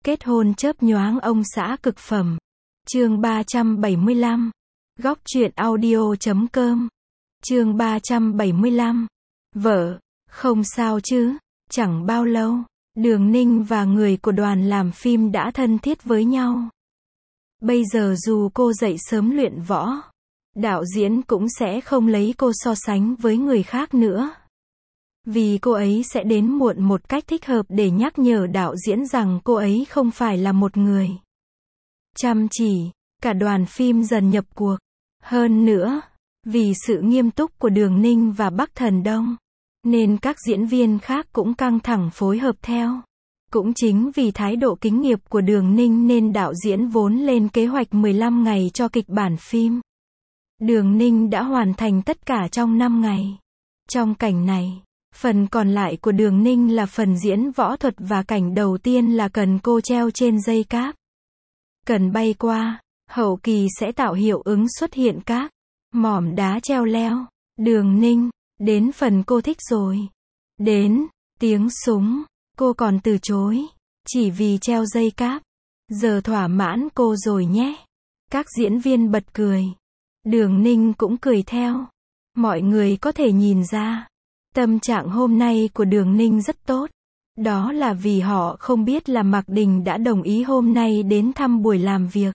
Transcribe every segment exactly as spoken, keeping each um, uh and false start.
Kết hôn chớp nhoáng ông xã cực phẩm. Chương ba trăm bảy mươi lăm. Góc truyện audio chấm com. Chương ba trăm bảy mươi lăm. Vợ, không sao chứ? Chẳng bao lâu, Đường Ninh và người của đoàn làm phim đã thân thiết với nhau. Bây giờ dù cô dậy sớm luyện võ, đạo diễn cũng sẽ không lấy cô so sánh với người khác nữa. Vì cô ấy sẽ đến muộn một cách thích hợp để nhắc nhở đạo diễn rằng cô ấy không phải là một người chăm chỉ. Cả đoàn phim dần nhập cuộc. Hơn nữa, vì sự nghiêm túc của Đường Ninh và Bắc Thần Đông, nên các diễn viên khác cũng căng thẳng phối hợp theo. Cũng chính vì thái độ kính nghiệp của Đường Ninh nên đạo diễn vốn lên kế hoạch mười lăm ngày cho kịch bản phim. Đường Ninh đã hoàn thành tất cả trong năm ngày. Trong cảnh này, phần còn lại của Đường Ninh là phần diễn võ thuật và cảnh đầu tiên là cần cô treo trên dây cáp. Cần bay qua, hậu kỳ sẽ tạo hiệu ứng xuất hiện các mỏm đá treo leo. Đường Ninh, đến phần cô thích rồi. Đến, tiếng súng, cô còn từ chối, chỉ vì treo dây cáp. Giờ thỏa mãn cô rồi nhé. Các diễn viên bật cười. Đường Ninh cũng cười theo. Mọi người có thể nhìn ra, tâm trạng hôm nay của Đường Ninh rất tốt. Đó là vì họ không biết là Mạc Đình đã đồng ý hôm nay đến thăm buổi làm việc.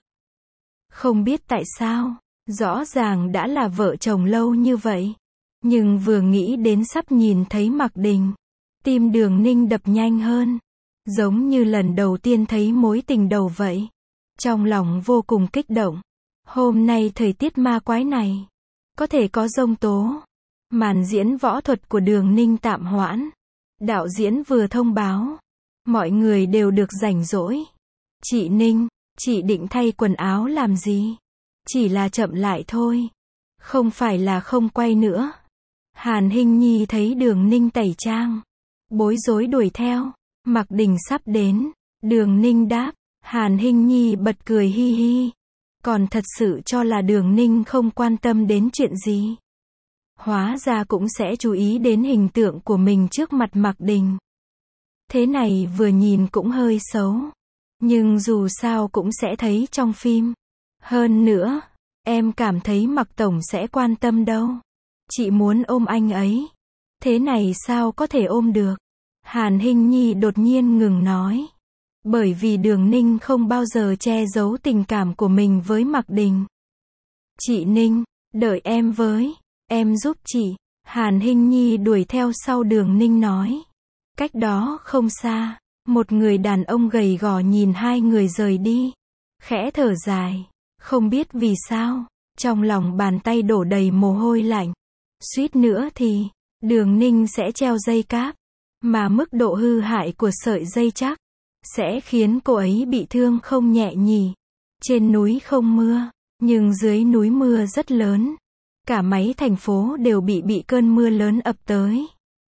Không biết tại sao, rõ ràng đã là vợ chồng lâu như vậy. Nhưng vừa nghĩ đến sắp nhìn thấy Mạc Đình, tim Đường Ninh đập nhanh hơn. Giống như lần đầu tiên thấy mối tình đầu vậy. Trong lòng vô cùng kích động. Hôm nay thời tiết ma quái này, có thể có giông tố. Màn diễn võ thuật của Đường Ninh tạm hoãn. Đạo diễn vừa thông báo, mọi người đều được rảnh rỗi. Chị Ninh, chị định thay quần áo làm gì? Chỉ là chậm lại thôi. Không phải là không quay nữa. Hàn Hinh Nhi thấy Đường Ninh tẩy trang, bối rối đuổi theo. Mạc Đình sắp đến. Đường Ninh đáp. Hàn Hinh Nhi bật cười hi hi. Còn thật sự cho là Đường Ninh không quan tâm đến chuyện gì. Hóa ra cũng sẽ chú ý đến hình tượng của mình trước mặt Mạc Đình. Thế này vừa nhìn cũng hơi xấu. Nhưng dù sao cũng sẽ thấy trong phim. Hơn nữa, em cảm thấy Mạc Tổng sẽ quan tâm đâu. Chị muốn ôm anh ấy. Thế này sao có thể ôm được? Hàn Hinh Nhi đột nhiên ngừng nói. Bởi vì Đường Ninh không bao giờ che giấu tình cảm của mình với Mạc Đình. Chị Ninh, đợi em với. Em giúp chị. Hàn Hinh Nhi đuổi theo sau Đường Ninh nói. Cách đó không xa, một người đàn ông gầy gò nhìn hai người rời đi. Khẽ thở dài. Không biết vì sao, trong lòng bàn tay đổ đầy mồ hôi lạnh. Suýt nữa thì, Đường Ninh sẽ treo dây cáp. Mà mức độ hư hại của sợi dây chắc sẽ khiến cô ấy bị thương không nhẹ nhỉ. Trên núi không mưa, nhưng dưới núi mưa rất lớn. Cả mấy thành phố đều bị bị cơn mưa lớn ập tới.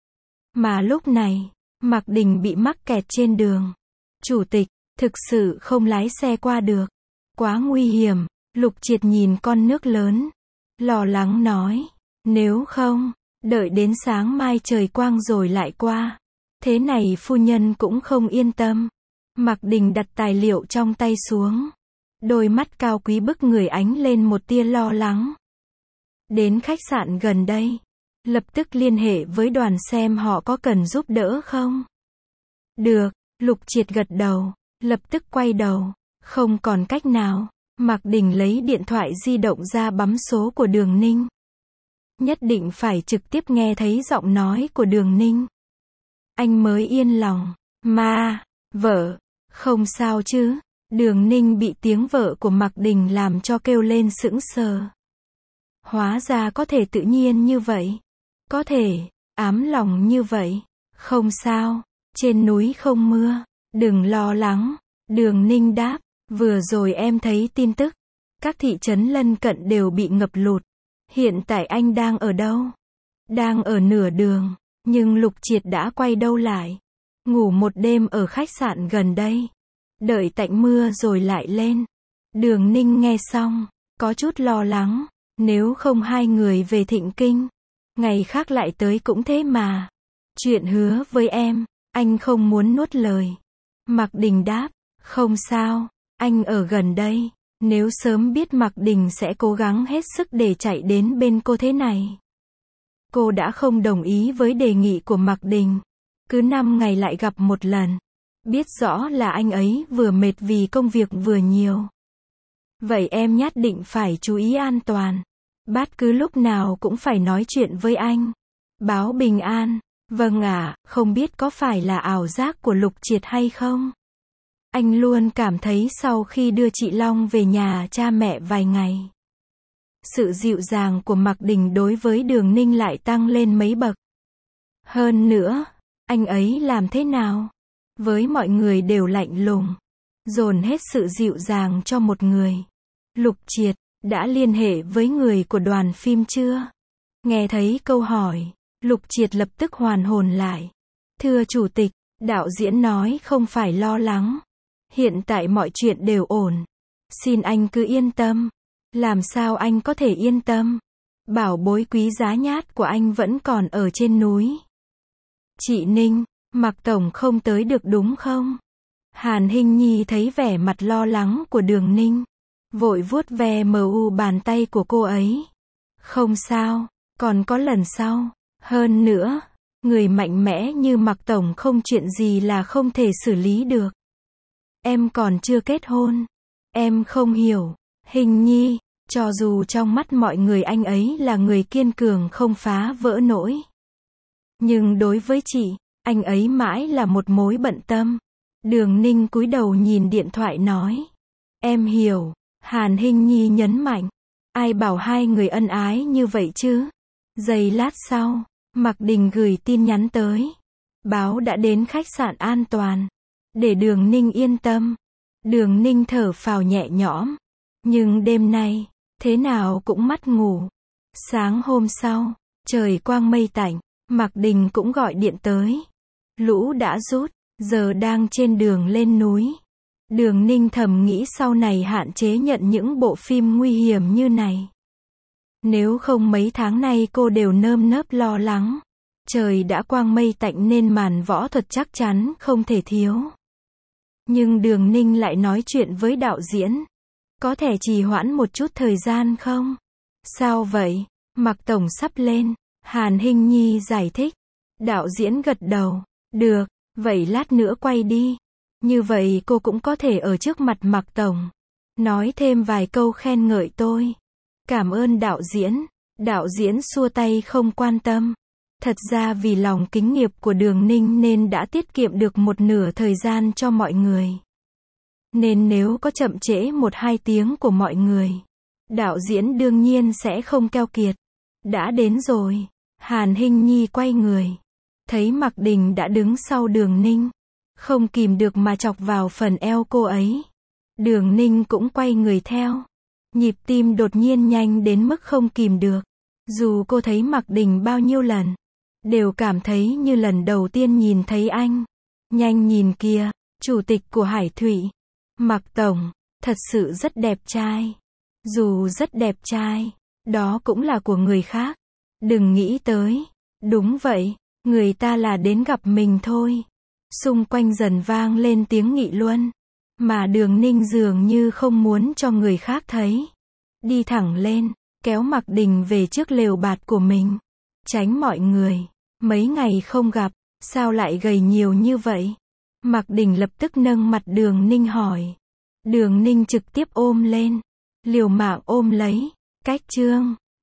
Mà lúc này, Mạc Đình bị mắc kẹt trên đường. Chủ tịch, thực sự không lái xe qua được. Quá nguy hiểm. Lục Triệt nhìn con nước lớn, lo lắng nói. Nếu không, đợi đến sáng mai trời quang rồi lại qua. Thế này phu nhân cũng không yên tâm. Mạc Đình đặt tài liệu trong tay xuống. Đôi mắt cao quý bức người ánh lên một tia lo lắng. Đến khách sạn gần đây. Lập tức liên hệ với đoàn xem họ có cần giúp đỡ không. Được, Lục Triệt gật đầu. Lập tức quay đầu. Không còn cách nào. Mạc Đình lấy điện thoại di động ra bấm số của Đường Ninh. Nhất định phải trực tiếp nghe thấy giọng nói của Đường Ninh. Anh mới yên lòng. Ma, vợ, không sao chứ? Đường Ninh bị tiếng vợ của Mạc Đình làm cho kêu lên sững sờ. Hóa ra có thể tự nhiên như vậy. Có thể, ám lòng như vậy. Không sao, trên núi không mưa. Đừng lo lắng. Đường Ninh đáp. Vừa rồi em thấy tin tức. Các thị trấn lân cận đều bị ngập lụt. Hiện tại anh đang ở đâu? Đang ở nửa đường. Nhưng Lục Triệt đã quay đâu lại. Ngủ một đêm ở khách sạn gần đây. Đợi tạnh mưa rồi lại lên. Đường Ninh nghe xong, có chút lo lắng. Nếu không hai người về Thịnh Kinh, ngày khác lại tới cũng thế mà. Chuyện hứa với em, anh không muốn nuốt lời. Mạc Đình đáp. Không sao, anh ở gần đây. Nếu sớm biết Mạc Đình sẽ cố gắng hết sức để chạy đến bên cô thế này. Cô đã không đồng ý với đề nghị của Mạc Đình. Cứ năm ngày lại gặp một lần. Biết rõ là anh ấy vừa mệt vì công việc vừa nhiều. Vậy em nhất định phải chú ý an toàn. Bát cứ lúc nào cũng phải nói chuyện với anh. Báo bình an. Vâng ạ, không biết có phải là ảo giác của Lục Triệt hay không? Anh luôn cảm thấy sau khi đưa chị Long về nhà cha mẹ vài ngày, sự dịu dàng của Mạc Đình đối với Đường Ninh lại tăng lên mấy bậc. Hơn nữa, anh ấy làm thế nào? Với mọi người đều lạnh lùng, dồn hết sự dịu dàng cho một người. Lục Triệt, đã liên hệ với người của đoàn phim chưa? Nghe thấy câu hỏi, Lục Triệt lập tức hoàn hồn lại. Thưa chủ tịch, đạo diễn nói không phải lo lắng. Hiện tại mọi chuyện đều ổn. Xin anh cứ yên tâm. Làm sao anh có thể yên tâm? Bảo bối quý giá nhát của anh vẫn còn ở trên núi. Chị Ninh, Mạc Tổng không tới được đúng không? Hàn Hinh Nhi thấy vẻ mặt lo lắng của Đường Ninh, vội vuốt ve mờ u bàn tay của cô ấy. Không sao, còn có lần sau. Hơn nữa, người mạnh mẽ như Mạc Tổng không chuyện gì là không thể xử lý được. Em còn chưa kết hôn. Em không hiểu. Hình Nhi, cho dù trong mắt mọi người anh ấy là người kiên cường không phá vỡ nổi. Nhưng đối với chị, anh ấy mãi là một mối bận tâm. Đường Ninh cúi đầu nhìn điện thoại nói. Em hiểu. Hàn Hinh Nhi nhấn mạnh. Ai bảo hai người ân ái như vậy chứ? Giây lát sau, Mạc Đình gửi tin nhắn tới. Báo đã đến khách sạn an toàn. Để Đường Ninh yên tâm. Đường Ninh thở phào nhẹ nhõm. Nhưng đêm nay, thế nào cũng mắt ngủ. Sáng hôm sau, trời quang mây tạnh, Mạc Đình cũng gọi điện tới. Lũ đã rút, giờ đang trên đường lên núi. Đường Ninh thầm nghĩ sau này hạn chế nhận những bộ phim nguy hiểm như này. Nếu không mấy tháng nay cô đều nơm nớp lo lắng. Trời đã quang mây tạnh nên màn võ thuật chắc chắn không thể thiếu. Nhưng Đường Ninh lại nói chuyện với đạo diễn. Có thể trì hoãn một chút thời gian không? Sao vậy? Mạc Tổng sắp lên. Hàn Hinh Nhi giải thích. Đạo diễn gật đầu. Được, vậy lát nữa quay đi. Như vậy cô cũng có thể ở trước mặt Mạc Tổng. Nói thêm vài câu khen ngợi tôi. Cảm ơn đạo diễn. Đạo diễn xua tay không quan tâm. Thật ra vì lòng kính nghiệp của Đường Ninh nên đã tiết kiệm được một nửa thời gian cho mọi người. Nên nếu có chậm trễ một hai tiếng của mọi người, đạo diễn đương nhiên sẽ không keo kiệt. Đã đến rồi. Hàn Hinh Nhi quay người. Thấy Mạc Đình đã đứng sau Đường Ninh. Không kìm được mà chọc vào phần eo cô ấy. Đường Ninh cũng quay người theo. Nhịp tim đột nhiên nhanh đến mức không kìm được. Dù cô thấy Mạc Đình bao nhiêu lần, đều cảm thấy như lần đầu tiên nhìn thấy anh. Nhanh nhìn kìa, chủ tịch của Hải Thụy. Mạc Tổng, thật sự rất đẹp trai. Dù rất đẹp trai, đó cũng là của người khác. Đừng nghĩ tới. Đúng vậy, người ta là đến gặp mình thôi. Xung quanh dần vang lên tiếng nghị luận. Mà Đường Ninh dường như không muốn cho người khác thấy. Đi thẳng lên, kéo Mạc Đình về trước lều bạt của mình. Tránh mọi người. Mấy ngày không gặp, sao lại gầy nhiều như vậy? Mạc Đình lập tức nâng mặt Đường Ninh hỏi. Đường Ninh trực tiếp ôm lên. Liều mạng ôm lấy. Cách chương.